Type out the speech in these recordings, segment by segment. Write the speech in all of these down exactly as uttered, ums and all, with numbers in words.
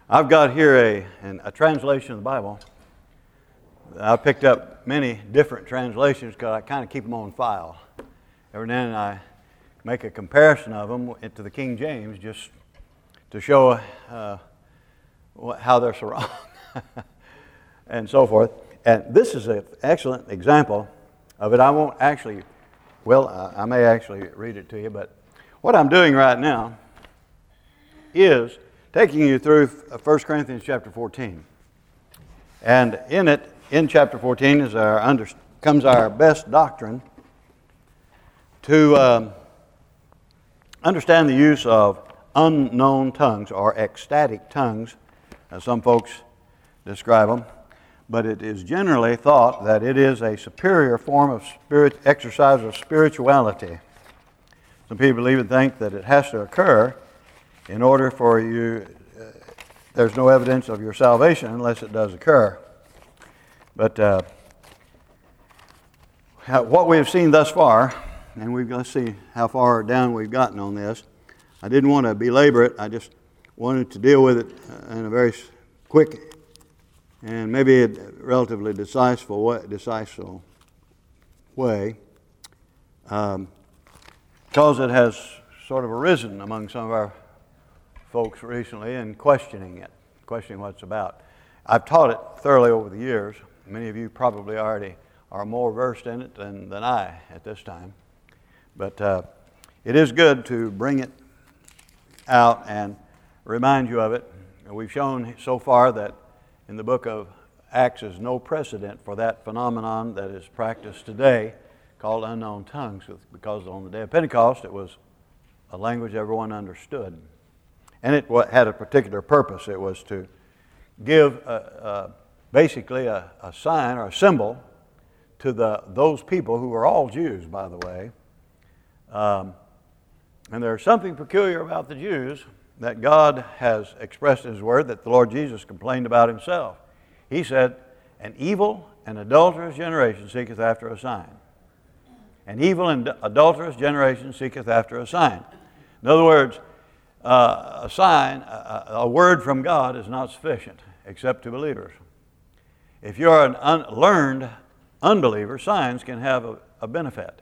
I've got here a, an, a translation of the Bible. I picked up many different translations because I kind of keep them on file. Every now and then I make a comparison of them to the King James just to show uh, what, how they're so wrong and so forth. And this is an excellent example of it. I won't actually, well, I, I may actually read it to you, but what I'm doing right now is taking you through First Corinthians chapter fourteen. And in it, in chapter fourteen, is our under, comes our best doctrine to um, understand the use of unknown tongues, or ecstatic tongues, as some folks describe them. But it is generally thought that it is a superior form of spirit, exercise of spirituality. Some people even think that it has to occur in order for you, uh, there's no evidence of your salvation unless it does occur. But uh, how, what we have seen thus far, and we've got to see how far down we've gotten on this. I didn't want to belabor it. I just wanted to deal with it in a very quick and maybe a relatively decisive way. Decisive way um, because it has sort of arisen among some of our folks recently in questioning it, questioning what it's about. I've taught it thoroughly over the years. Many of you probably already are more versed in it than, than I at this time. But uh, it is good to bring it out and remind you of it. We've shown so far that in the book of Acts is no precedent for that phenomenon that is practiced today called unknown tongues, because on the day of Pentecost it was a language everyone understood. And it had a particular purpose. It was to give a, a, basically a, a sign or a symbol to the those people who were all Jews, by the way. Um, and there's something peculiar about the Jews that God has expressed in His Word that the Lord Jesus complained about Himself. He said, "An evil and adulterous generation seeketh after a sign. An evil and adulterous generation seeketh after a sign." In other words, uh, a sign, a, a word from God is not sufficient except to believers. If you're an unlearned unbeliever, signs can have a, a benefit.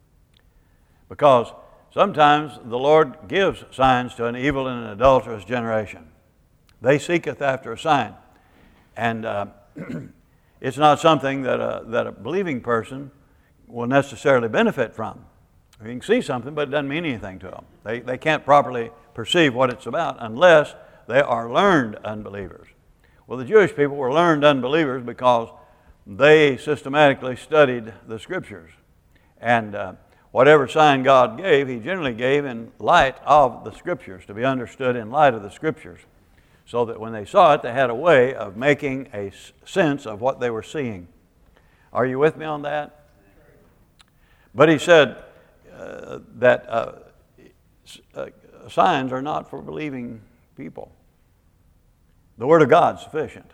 Because sometimes the Lord gives signs to an evil and an adulterous generation. They seeketh after a sign. And uh, it's not something that a, that a believing person will necessarily benefit from. You can see something, but it doesn't mean anything to them. They, they can't properly perceive what it's about unless they are learned unbelievers. Well, the Jewish people were learned unbelievers because they systematically studied the Scriptures. And uh, whatever sign God gave, He generally gave in light of the Scriptures, to be understood in light of the Scriptures, so that when they saw it, they had a way of making a sense of what they were seeing. Are you with me on that? But He said uh, that uh, uh, signs are not for believing people. The Word of God is sufficient.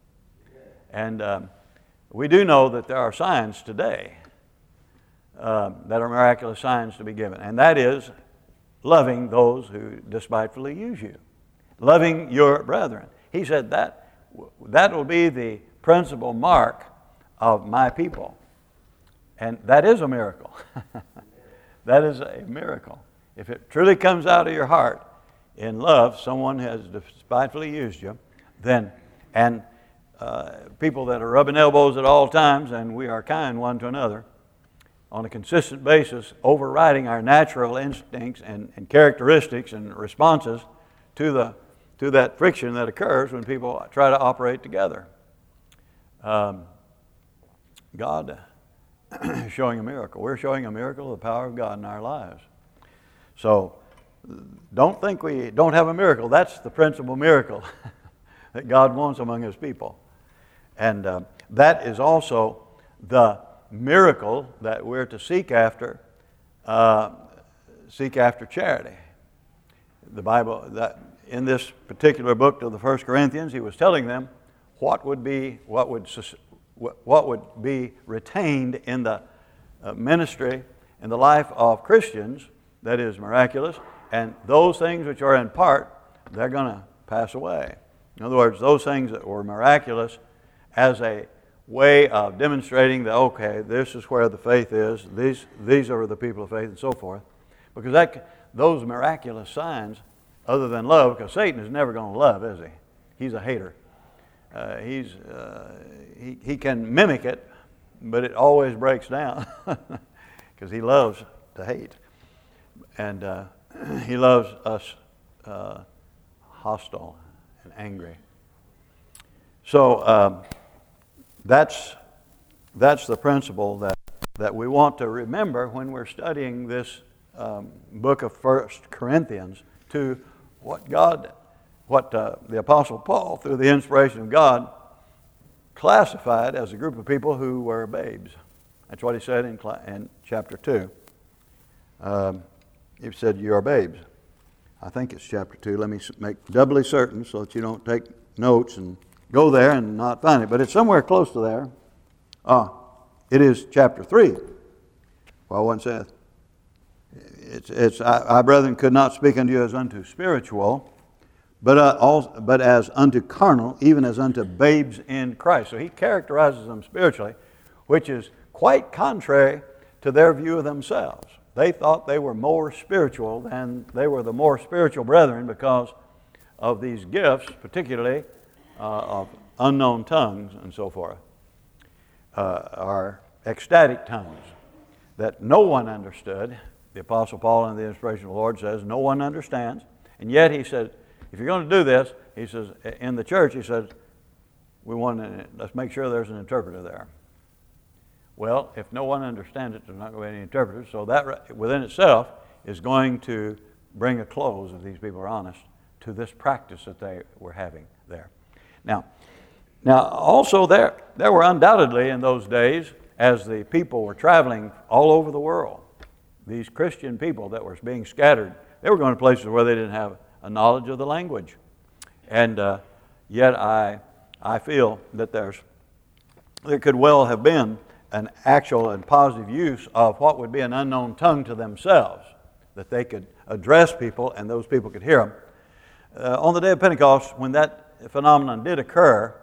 And um, we do know that there are signs today uh, that are miraculous signs to be given. And that is loving those who despitefully use you. Loving your brethren. He said that that will be the principal mark of my people. And that is a miracle. That is a miracle. If it truly comes out of your heart in love, someone has despitefully used you, then, and uh, people that are rubbing elbows at all times, and we are kind one to another, on a consistent basis, overriding our natural instincts and, and characteristics and responses to the to that friction that occurs when people try to operate together. Um, God is showing a miracle. We're showing a miracle of the power of God in our lives. So don't think we don't have a miracle. That's the principal miracle that God wants among His people. And uh, that is also the miracle that we're to seek after, uh, seek after charity. The Bible, that in this particular book of the First Corinthians, he was telling them what would be what would what would be retained in the uh, ministry in the life of Christians, that is miraculous, and those things which are in part, they're going to pass away. In other words, those things that were miraculous as a way of demonstrating that, okay, this is where the faith is, these, these are the people of faith, and so forth. Because that, those miraculous signs, other than love, because Satan is never going to love, is he? He's a hater. Uh, he's, uh, he, he can mimic it, but it always breaks down because he loves to hate. And uh, he loves us uh, hostile and angry. So um, that's, that's the principle that, that we want to remember when we're studying this um, book of First Corinthians, to what God, what uh, the Apostle Paul, through the inspiration of God, classified as a group of people who were babes. That's what he said in, in chapter two. Um, he said, you are babes. I think it's chapter two. Let me make doubly certain so that you don't take notes and go there and not find it. But it's somewhere close to there. Ah, it is chapter three. Well, one saith, it's, it's I, I, brethren, could not speak unto you as unto spiritual, but, uh, also, but as unto carnal, even as unto babes in Christ. So he characterizes them spiritually, which is quite contrary to their view of themselves. They thought they were more spiritual than they were the more spiritual brethren because of these gifts, particularly uh, of unknown tongues and so forth, uh, are ecstatic tongues that no one understood. The Apostle Paul in the inspiration of the Lord says no one understands. And yet he said, if you're going to do this, he says, in the church, he says, we want to, let's make sure there's an interpreter there. Well, if no one understands it, there's not going to be any interpreters. So that within itself is going to bring a close, if these people are honest, to this practice that they were having there. Now, now also there, there were undoubtedly in those days, as the people were traveling all over the world, these Christian people that were being scattered, they were going to places where they didn't have a knowledge of the language. And uh, yet I, I feel that there's, there could well have been an actual and positive use of what would be an unknown tongue to themselves, that they could address people and those people could hear them. Uh, on the day of Pentecost, when that phenomenon did occur,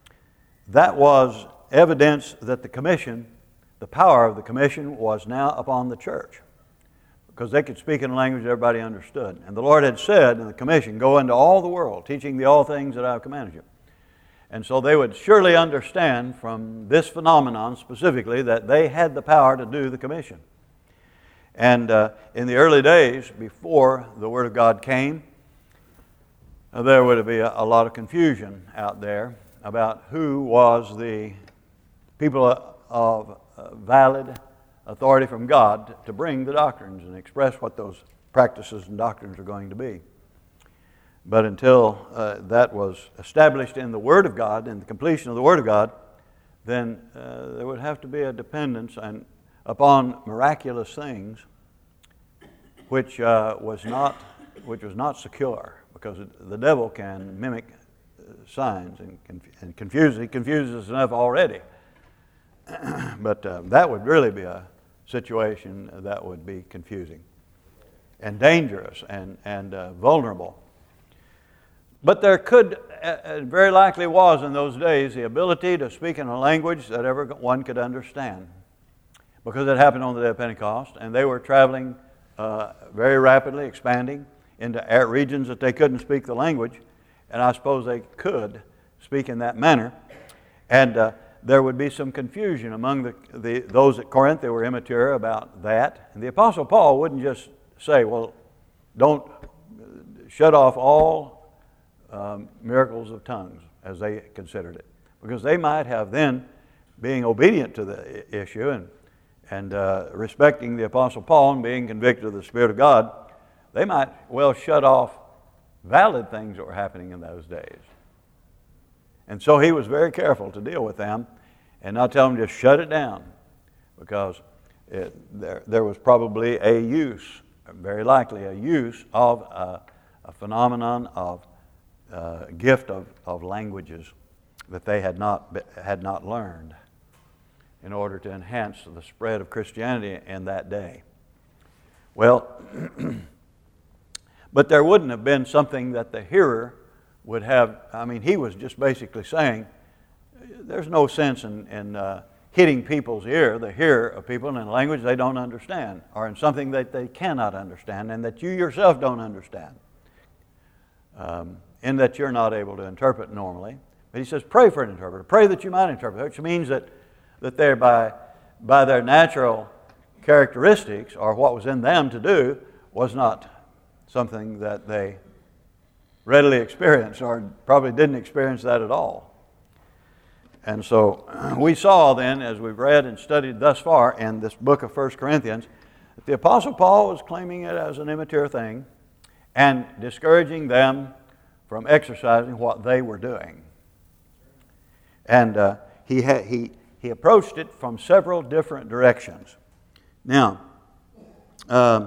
that was evidence that the commission, the power of the commission, was now upon the church, because they could speak in a language everybody understood. And the Lord had said in the commission, go into all the world, teaching the all things that I have commanded you. And so they would surely understand from this phenomenon specifically that they had the power to do the commission. And uh, in the early days, before the Word of God came, uh, there would be a, a lot of confusion out there about who was the people of uh, valid authority from God to bring the doctrines and express what those practices and doctrines are going to be. But until uh, that was established in the Word of God, in the completion of the Word of God, then uh, there would have to be a dependence and upon miraculous things, which uh, was not, which was not secure, because it, the devil can mimic uh, signs and, conf- and confuse. He confuses us enough already. But uh, that would really be a situation that would be confusing and dangerous and and uh, vulnerable. But there could, uh, very likely was in those days, the ability to speak in a language that everyone could understand, because it happened on the day of Pentecost, and they were traveling uh, very rapidly, expanding into regions that they couldn't speak the language, and I suppose they could speak in that manner. And uh, there would be some confusion among the, the those at Corinth. They were immature about that. And the Apostle Paul wouldn't just say, well, don't shut off all Um, miracles of tongues, as they considered it, because they might have then, being obedient to the issue and and uh, respecting the Apostle Paul and being convicted of the Spirit of God, they might well shut off valid things that were happening in those days. And so he was very careful to deal with them and not tell them just shut it down, because it, there there was probably a use, very likely a use of a, a phenomenon of Uh, gift of, of languages that they had not had not learned in order to enhance the spread of Christianity in that day. Well, but there wouldn't have been something that the hearer would have, I mean, he was just basically saying, there's no sense in, in uh, hitting people's ear, the hear of people in a language they don't understand, or in something that they cannot understand and that you yourself don't understand, um, in that you're not able to interpret normally. But he says, pray for an interpreter. Pray that you might interpret, which means that, that they're by, by their natural characteristics, or what was in them to do, was not something that they readily experienced, or probably didn't experience that at all. And so we saw then, as we've read and studied thus far in this book of First Corinthians, that the Apostle Paul was claiming it as an immature thing and discouraging them from exercising what they were doing. And uh, he, ha- he, he approached it from several different directions. Now, um,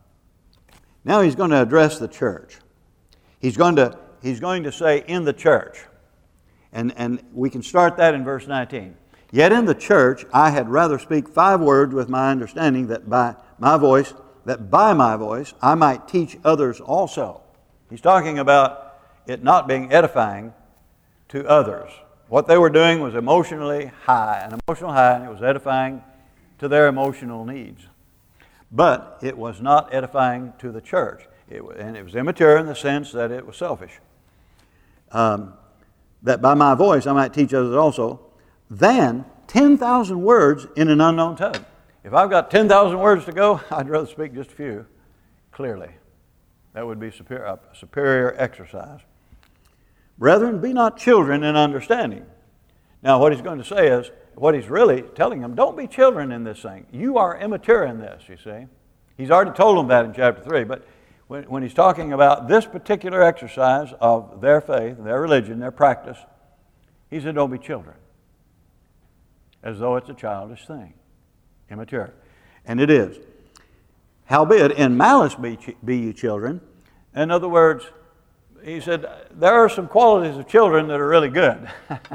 now he's going to address the church. He's going to, he's going to say, in the church. And, and we can start that in verse nineteen. Yet in the church I had rather speak five words with my understanding, that by my voice, that by my voice I might teach others also. He's talking about it not being edifying to others. What they were doing was emotionally high, an emotional high, and it was edifying to their emotional needs. But it was not edifying to the church. It, and it was immature in the sense that it was selfish. Um, that by my voice I might teach others also, than ten thousand words in an unknown tongue. If I've got ten thousand words to go, I'd rather speak just a few clearly. That would be superior, a superior exercise. Brethren, be not children in understanding. Now what he's going to say is, what he's really telling them, don't be children in this thing. You are immature in this, you see. He's already told them that in chapter three, but when, when he's talking about this particular exercise of their faith, their religion, their practice, he said, don't be children. As though it's a childish thing. Immature. And it is. Howbeit, in malice be, be ye children. In other words, he said, there are some qualities of children that are really good.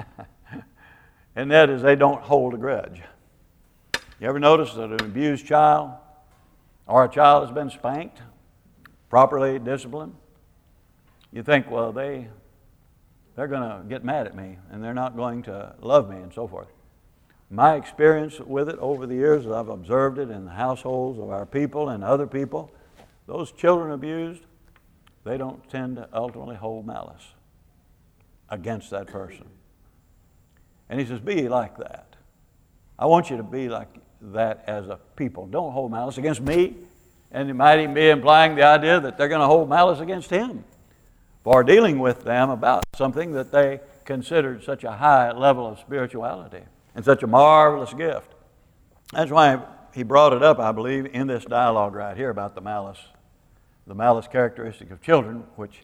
And that is they don't hold a grudge. You ever notice that an abused child or a child has been spanked, properly disciplined? You think, well, they, they're going to get mad at me and they're not going to love me and so forth. My experience with it over the years, as I've observed it in the households of our people and other people, those children abused, they don't tend to ultimately hold malice against that person. And he says, be like that. I want you to be like that as a people. Don't hold malice against me. And it might even be implying the idea that they're going to hold malice against him for dealing with them about something that they considered such a high level of spirituality and such a marvelous gift. That's why he brought it up, I believe, in this dialogue right here about the malice, the malice characteristic of children, which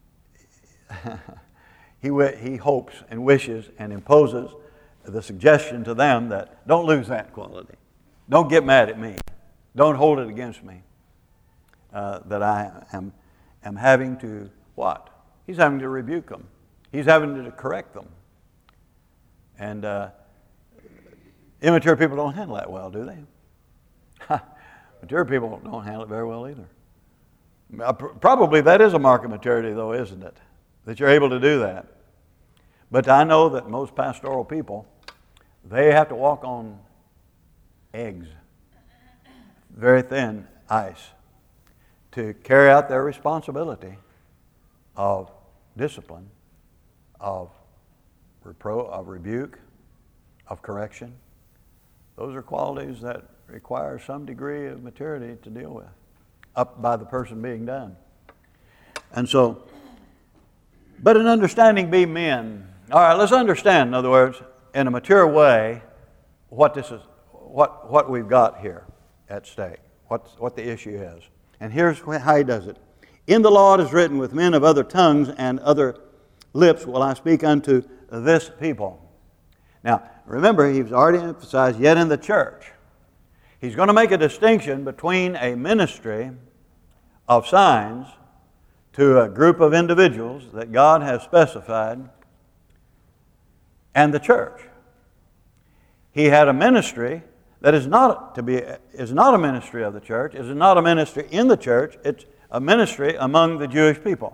he, he hopes and wishes and imposes the suggestion to them that don't lose that quality. Don't get mad at me. Don't hold it against me. Uh, that I am, am having to what? He's having to rebuke them. He's having to correct them. And uh, immature people don't handle that well, do they? Mature people don't handle it very well either. Probably that is a mark of maturity, though, isn't it? That you're able to do that. But I know that most pastoral people, they have to walk on eggs, very thin ice, to carry out their responsibility of discipline, of repro, of rebuke, of correction. Those are qualities that require some degree of maturity to deal with, up by the person being done. And so, but in understanding be men. All right, let's understand, in other words, in a mature way, what this is, what, what we've got here at stake, what, what the issue is. And here's how he does it. In the law it is written, with men of other tongues and other lips will I speak unto this people. Now, remember, he's already emphasized, yet in the church. He's going to make a distinction between a ministry of signs to a group of individuals that God has specified and the church. He had a ministry that is not to be is not a ministry of the church, is not a ministry in the church, it's a ministry among the Jewish people.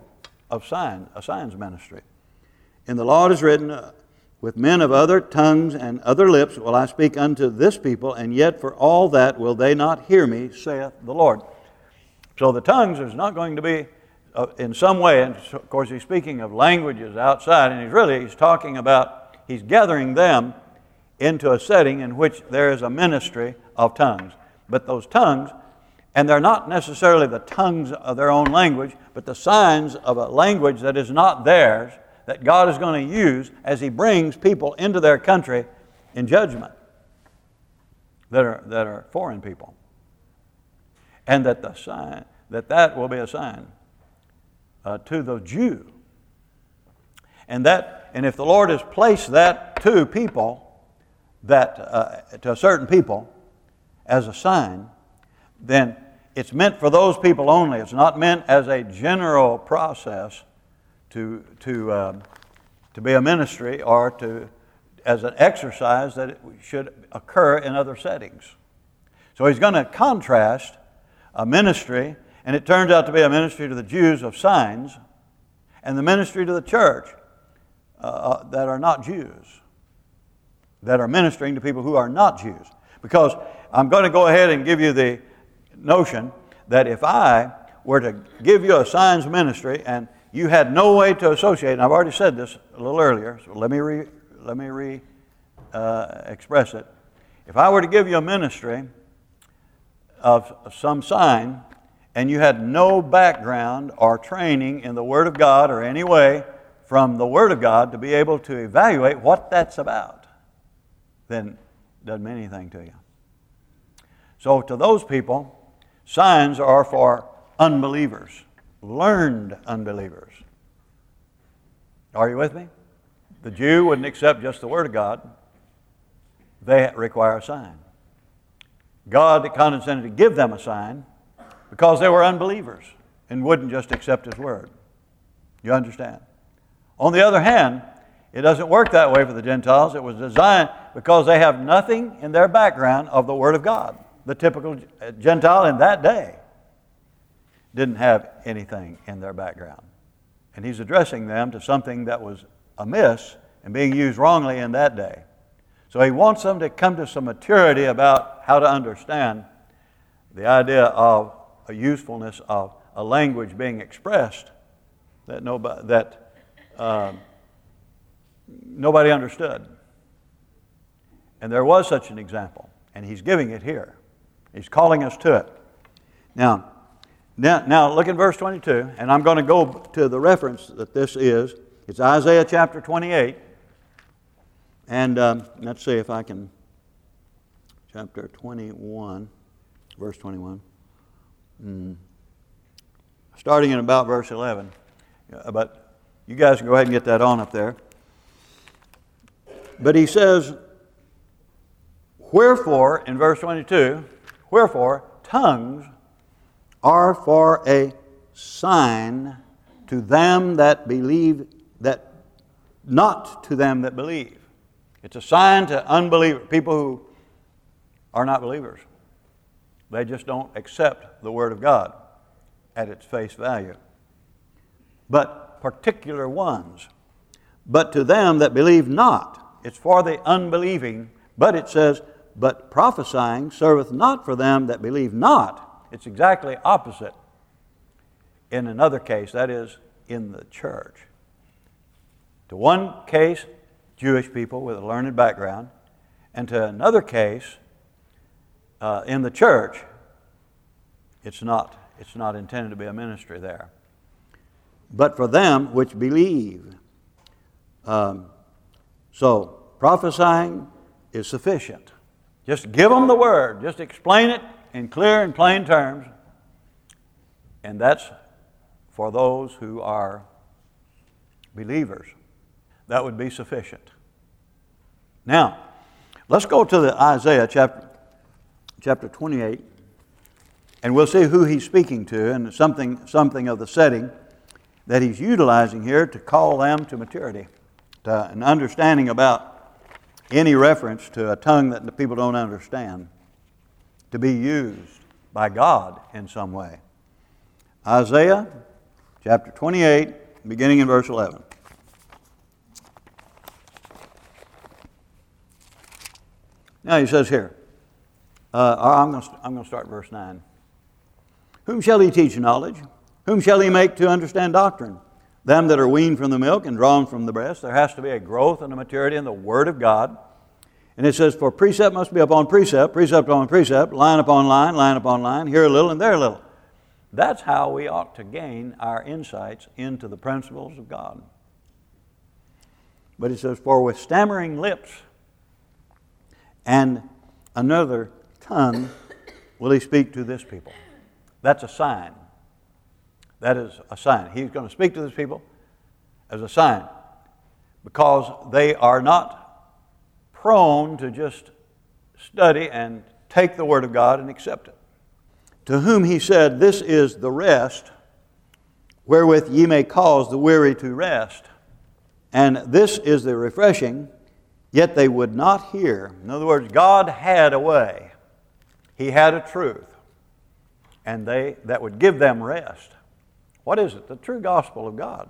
of sign, a signs ministry. In the law it is written, uh, with men of other tongues and other lips will I speak unto this people, and yet for all that will they not hear me, saith the Lord. So the tongues is not going to be uh, in some way, and of course he's speaking of languages outside, and he's really, he's talking about, he's gathering them into a setting in which there is a ministry of tongues. But those tongues, and they're not necessarily the tongues of their own language, but the signs of a language that is not theirs, that God is going to use as He brings people into their country in judgment that are, that are foreign people. And that the sign, that that will be a sign uh, to the Jew. And that, and if the Lord has placed that to people, that uh, to a certain people as a sign, then it's meant for those people only. It's not meant as a general process to to um, to be a ministry or to as an exercise that it should occur in other settings. So he's going to contrast a ministry, and it turns out to be a ministry to the Jews of signs, and the ministry to the church uh, that are not Jews, that are ministering to people who are not Jews. Because I'm going to go ahead and give you the notion that if I were to give you a signs ministry and you had no way to associate, and I've already said this a little earlier, so let me re, let me re uh, express it. If I were to give you a ministry of some sign, and you had no background or training in the Word of God or any way from the Word of God to be able to evaluate what that's about, then it doesn't mean anything to you. So to those people, signs are for unbelievers. Learned unbelievers. Are you with me? The Jew wouldn't accept just the Word of God. They require a sign. God condescended to give them a sign because they were unbelievers and wouldn't just accept His Word. You understand? On the other hand, it doesn't work that way for the Gentiles. It was designed because they have nothing in their background of the Word of God. The typical Gentile in that day didn't have anything in their background. And he's addressing them to something that was amiss and being used wrongly in that day. So he wants them to come to some maturity about how to understand the idea of a usefulness of a language being expressed that nobody, that, uh, nobody understood. And there was such an example, and he's giving it here. He's calling us to it. Now, Now, now look at verse twenty-two, and I'm going to go to the reference that this is. It's Isaiah chapter twenty-eight. And um, let's see if I can, chapter twenty-one, verse twenty-one. Mm. Starting in about verse eleven. But you guys can go ahead and get that on up there. But he says, wherefore, in verse twenty-two, wherefore, tongues are for a sign to them that believe, that not to them that believe. It's a sign to unbelievers, people who are not believers. They just don't accept the Word of God at its face value. But particular ones. But to them that believe not. It's for the unbelieving, but it says, but prophesying serveth not for them that believe not. It's exactly opposite in another case, that is, in the church. To one case, Jewish people with a learned background, and to another case, uh, in the church, it's not, it's not intended to be a ministry there. But for them which believe. Um, so, prophesying is sufficient. Just give them the word. Just explain it in clear and plain terms. And that's for those who are believers. That would be sufficient. Now, let's go to the Isaiah chapter, chapter twenty-eight, and we'll see who he's speaking to and something, something of the setting that he's utilizing here to call them to maturity, to an understanding about any reference to a tongue that the people don't understand, to be used by God in some way. Isaiah chapter twenty-eight, beginning in verse eleven. Now he says here, uh, I'm going to I'm going to start verse nine. Whom shall he teach knowledge? Whom shall he make to understand doctrine? Them that are weaned from the milk and drawn from the breast. There has to be a growth and a maturity in the Word of God. And it says, for precept must be upon precept, precept upon precept, line upon line, line upon line, here a little and there a little. That's how we ought to gain our insights into the principles of God. But it says, for with stammering lips and another tongue will he speak to this people. That's a sign. That is a sign. He's going to speak to this people as a sign, because they are not prone to just study and take the Word of God and accept it. To whom he said, this is the rest wherewith ye may cause the weary to rest, and this is the refreshing, yet they would not hear. In other words, God had a way. He had a truth, and they that would give them rest. What is it? The true gospel of God.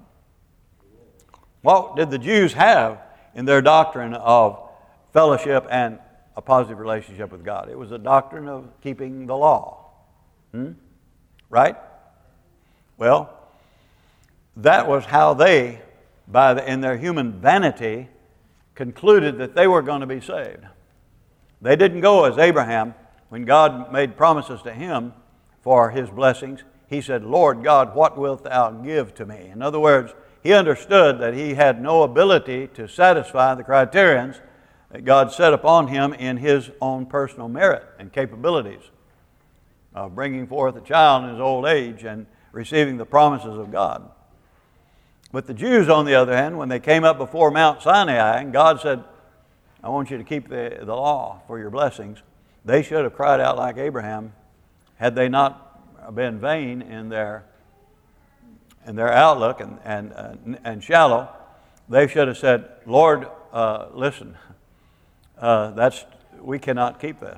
What did the Jews have in their doctrine of fellowship and a positive relationship with God? It was a doctrine of keeping the law. Hmm? Right? Well, that was how they, by the, in their human vanity, concluded that they were going to be saved. They didn't go as Abraham, when God made promises to him for his blessings. He said, Lord God, what wilt thou give to me? In other words, he understood that he had no ability to satisfy the criterions that God set upon him in his own personal merit and capabilities of bringing forth a child in his old age and receiving the promises of God. But the Jews, on the other hand, when they came up before Mount Sinai and God said, I want you to keep the, the law for your blessings, they should have cried out like Abraham, had they not been vain in their in their outlook and and uh, and shallow. They should have said, Lord, uh, listen, uh, that's we cannot keep this.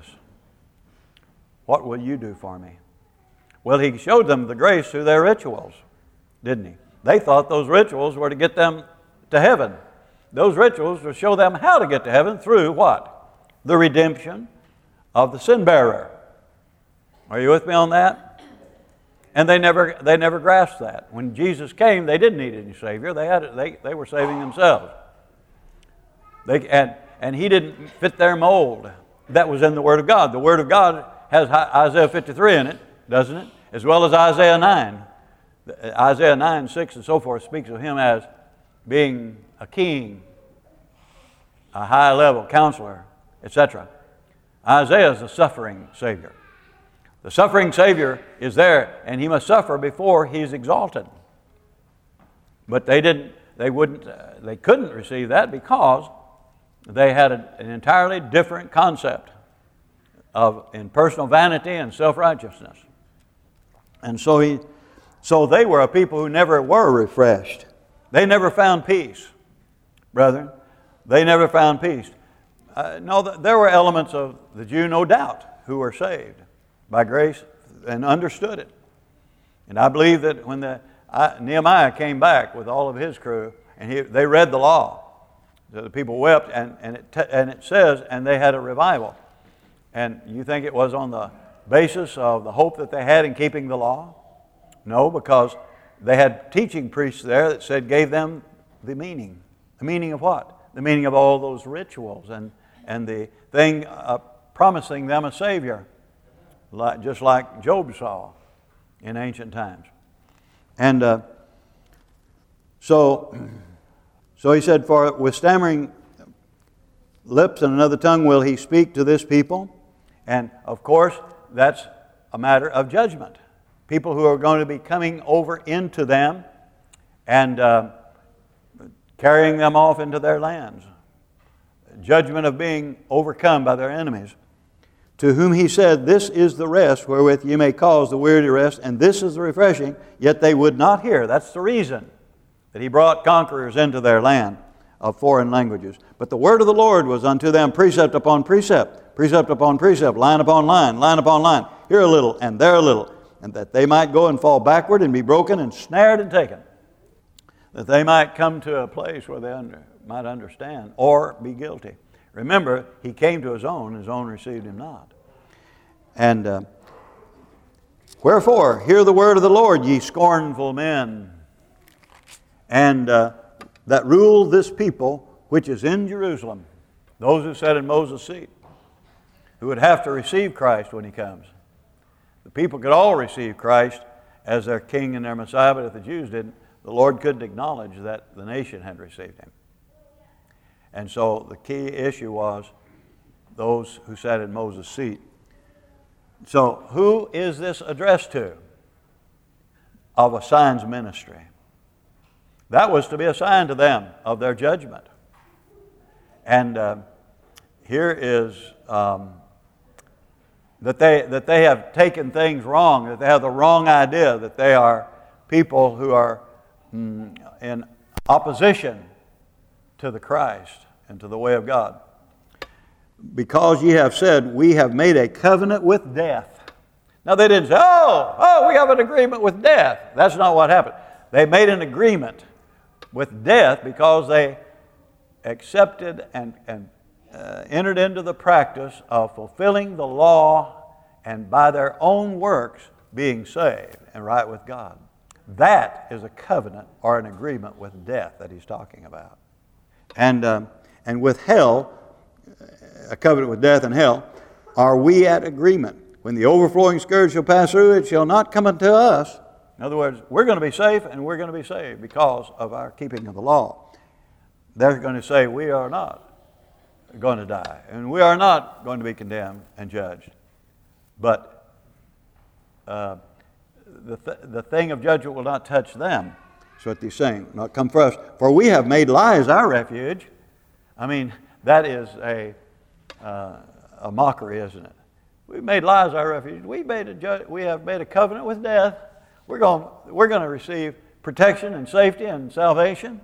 What will you do for me? Well, he showed them the grace through their rituals, didn't he? They thought those rituals were to get them to heaven. Those rituals were to show them how to get to heaven through what? The redemption of the sin bearer. Are you with me on that? And they never they never grasped that. When Jesus came, they didn't need any Savior. They had they they were saving themselves. They and and he didn't fit their mold. That was in the Word of God. The Word of God has Isaiah fifty-three in it, doesn't it? As well as Isaiah nine. Isaiah nine, six, and so forth speaks of him as being a king, a high-level counselor, et cetera. Isaiah is the suffering Savior. The suffering Savior is there, and he must suffer before he's exalted. But they didn't, they wouldn't, uh, they couldn't receive that because they had a, an entirely different concept of in personal vanity and self-righteousness. And so he, so they were a people who never were refreshed. They never found peace, brethren. They never found peace. Uh, no, there were elements of the Jew, no doubt, who were saved by grace and understood it. And I believe that when the I, Nehemiah came back with all of his crew and he, they read the law, the people wept, and, and, it t- and it says, and they had a revival. And you think it was on the basis of the hope that they had in keeping the law? No, because they had teaching priests there that said, gave them the meaning. The meaning of what? The meaning of all those rituals and, and the thing uh, promising them a Savior. Like, just like Job saw in ancient times. And uh, so, so he said, for with stammering lips and another tongue will he speak to this people. And of course, that's a matter of judgment. People who are going to be coming over into them and uh, carrying them off into their lands. Judgment of being overcome by their enemies. To whom he said, this is the rest wherewith ye may cause the weary to rest, and this is the refreshing, yet they would not hear. That's the reason that he brought conquerors into their land of foreign languages. But the word of the Lord was unto them precept upon precept, precept upon precept, line upon line, line upon line, here a little and there a little, and that they might go and fall backward and be broken and snared and taken. that they might come to a place where they under, might understand or be guilty. Remember, he came to his own, his own received him not. And uh, wherefore, hear the word of the Lord, ye scornful men, and uh, that rule this people which is in Jerusalem, those who sat in Moses' seat, who would have to receive Christ when he comes. The people could all receive Christ as their king and their Messiah, but if the Jews didn't, the Lord couldn't acknowledge that the nation had received him. And so the key issue was those who sat in Moses' seat. So who is this addressed to? Of a signs ministry. That was to be a sign to them of their judgment. And uh, here is um, that they that they have taken things wrong, that they have the wrong idea, that they are people who are mm, in opposition to the Christ and to the way of God. Because ye have said, we have made a covenant with death. Now they didn't say, oh, oh, we have an agreement with death. That's not what happened. They made an agreement with death because they accepted and, and uh, entered into the practice of fulfilling the law and by their own works being saved and right with God. That is a covenant or an agreement with death that he's talking about. And, um, and with hell, a covenant with death and hell, are we at agreement? When the overflowing scourge shall pass through, it shall not come unto us. In other words, we're going to be safe and we're going to be saved because of our keeping of the law. They're going to say we are not going to die and we are not going to be condemned and judged. But uh, the, th- the thing of judgment will not touch them. That's what he's saying. Not come for us. For we have made lies our refuge. I mean, that is a, uh, a mockery, isn't it? We've made lies our refuge. We made a ju- we have made a covenant with death. We're going we're going to receive protection and safety and salvation.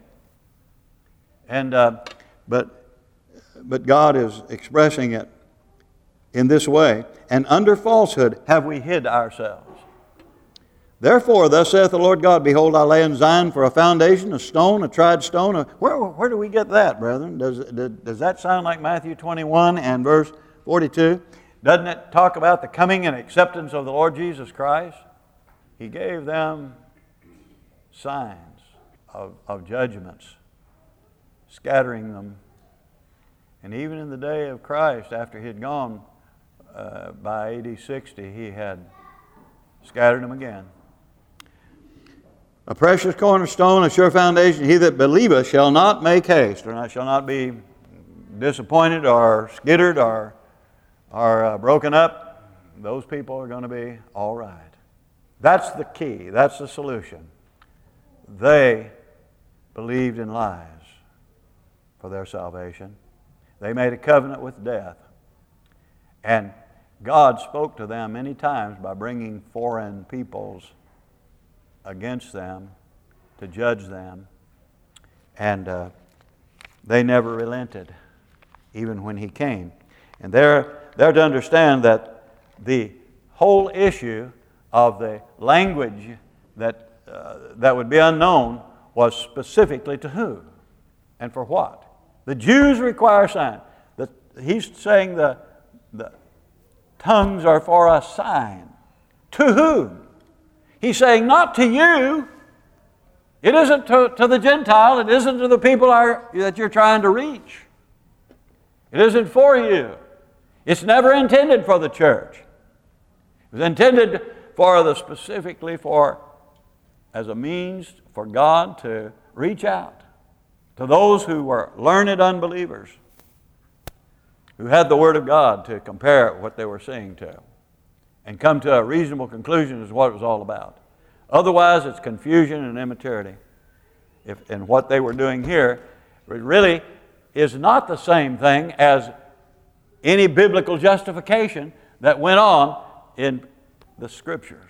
And uh, but but God is expressing it in this way. And under falsehood have we hid ourselves. Therefore, thus saith the Lord God, behold, I lay in Zion for a foundation, a stone, a tried stone. A, where, where do we get that, brethren? Does, does that sound like Matthew twenty-one and verse forty-two? Doesn't it talk about the coming and acceptance of the Lord Jesus Christ? He gave them signs of, of judgments, scattering them. And even in the day of Christ, after he had gone uh, by A D sixty, he had scattered them again. A precious cornerstone, a sure foundation, he that believeth shall not make haste, or shall not be disappointed or skittered or, or uh, broken up. Those people are going to be all right. That's the key. That's the solution. They believed in lies for their salvation. They made a covenant with death. And God spoke to them many times by bringing foreign peoples against them to judge them. And uh, they never relented, even when he came. And they're, they're to understand that the whole issue of the language that, uh, that would be unknown was specifically to who and for what. The Jews require sign. The, he's saying the, the tongues are for a sign. To whom? He's saying not to you. It isn't to, to the Gentile. It isn't to the people are, that you're trying to reach. It isn't for you. It's never intended for the church. It was intended for the specifically for as a means for God to reach out to those who were learned unbelievers, who had the Word of God to compare what they were seeing to, and come to a reasonable conclusion as to what it was all about. Otherwise, it's confusion and immaturity. If, and what they were doing here really is not the same thing as any biblical justification that went on in the Scriptures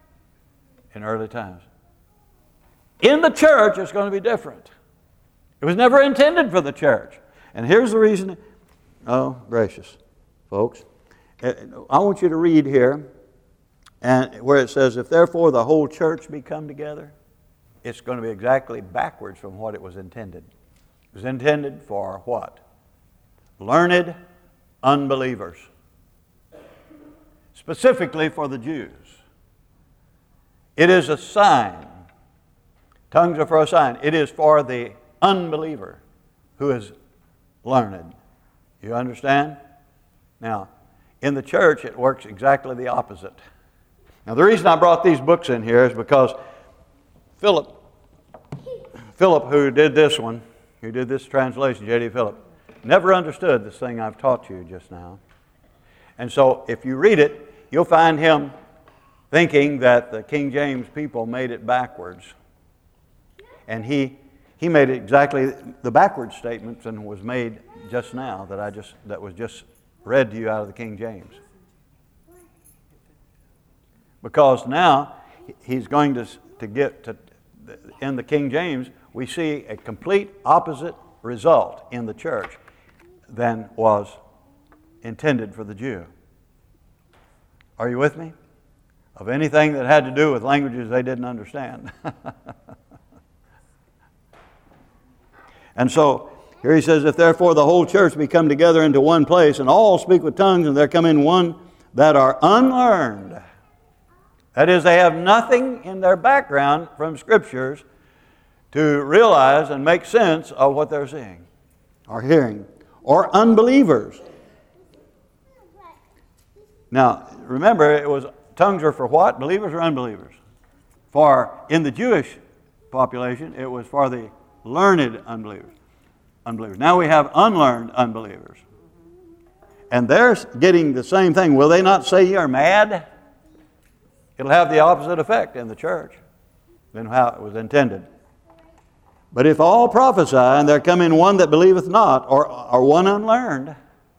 in early times. In the church, it's going to be different. It was never intended for the church. And here's the reason. Oh, gracious, folks. I want you to read here and where it says, if therefore the whole church be come together. it's going to be exactly backwards from what it was intended. It was intended for what? Learned unbelievers. Specifically for the Jews. It is a sign. Tongues are for a sign. It is for the unbeliever who is learned. You understand? Now, in the church, it works exactly the opposite. Now, the reason I brought these books in here is because Philip, Philip, who did this one, who did this translation, J D Philip, never understood this thing I've taught you just now. And so, if you read it, you'll find him thinking that the King James people made it backwards. And he he made exactly the backwards statements and was made just now that I just that was just read to you out of the King James. Because now he's going to to get to in the King James we see a complete opposite result in the church than was intended for the Jew. Are you with me? Of anything that had to do with languages they didn't understand. And so, here he says, if therefore the whole church be come together into one place, and all speak with tongues, and there come in one that are unlearned. That is, they have nothing in their background from Scriptures to realize and make sense of what they're seeing or hearing. Or unbelievers. Now, remember, it was tongues are for what? Believers or unbelievers? For, in the Jewish population, it was for the learned unbelievers. Unbelievers. Now we have unlearned unbelievers. And they're getting the same thing. Will they not say you are mad? It'll have the opposite effect in the church than how it was intended. But if all prophesy, and there come in one that believeth not, or, or one unlearned.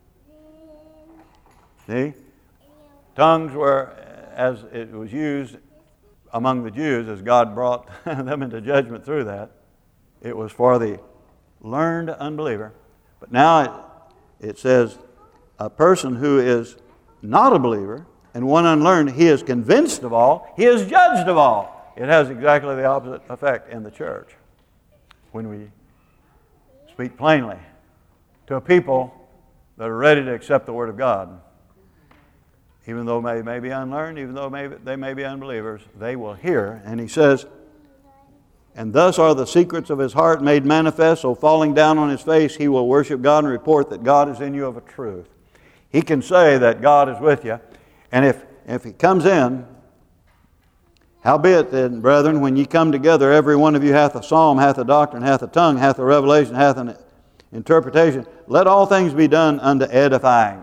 See? Tongues were, as it was used among the Jews, as God brought them into judgment through that, it was for the learned unbeliever. But now it, it says, a person who is not a believer and one unlearned, he is convinced of all, he is judged of all. It has exactly the opposite effect in the church when we speak plainly to a people that are ready to accept the Word of God. Even though they may be unlearned, even though may, they may be unbelievers, they will hear. And he says, and thus are the secrets of his heart made manifest, so falling down on his face, he will worship God and report that God is in you of a truth. He can say that God is with you. And if, if he comes in, howbeit then, brethren, when ye come together, every one of you hath a psalm, hath a doctrine, hath a tongue, hath a revelation, hath an interpretation. Let all things be done unto edifying.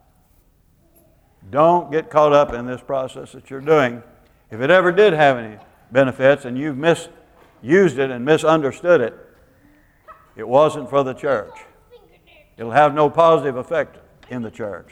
Don't get caught up in this process that you're doing. If it ever did have any benefits and you've misused it and misunderstood it, it wasn't for the church. It'll have no positive effect in the church.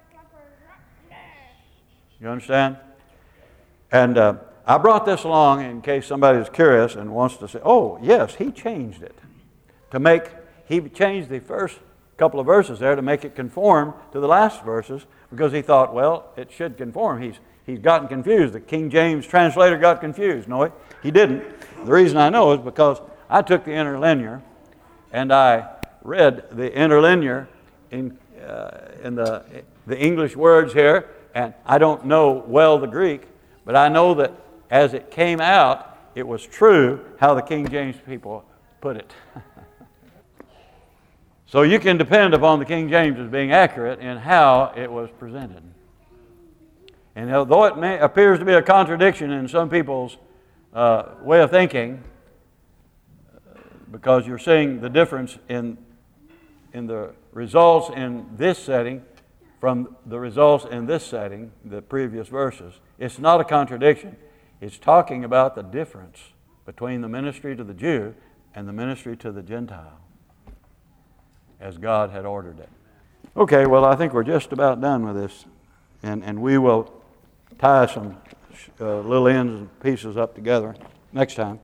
You understand? And uh, I brought this along in case somebody is curious and wants to say, oh, yes, he changed it. To make, he changed the first couple of verses there to make it conform to the last verses because he thought, well, it should conform. He's, he's gotten confused. The King James translator got confused. No, he didn't. The reason I know is because I took the interlinear and I read the interlinear in, uh, in the, the English words here, and I don't know well the Greek, but I know that as it came out, it was true how the King James people put it. So you can depend upon the King James as being accurate in how it was presented. And although it may, appears to be a contradiction in some people's uh, way of thinking, because you're seeing the difference in, in the results in this setting from the results in this setting, the previous verses, it's not a contradiction. It's talking about the difference between the ministry to the Jew and the ministry to the Gentile, as God had ordered it. Okay, well, I think we're just about done with this, and, and we will tie some uh, little ends and pieces up together next time.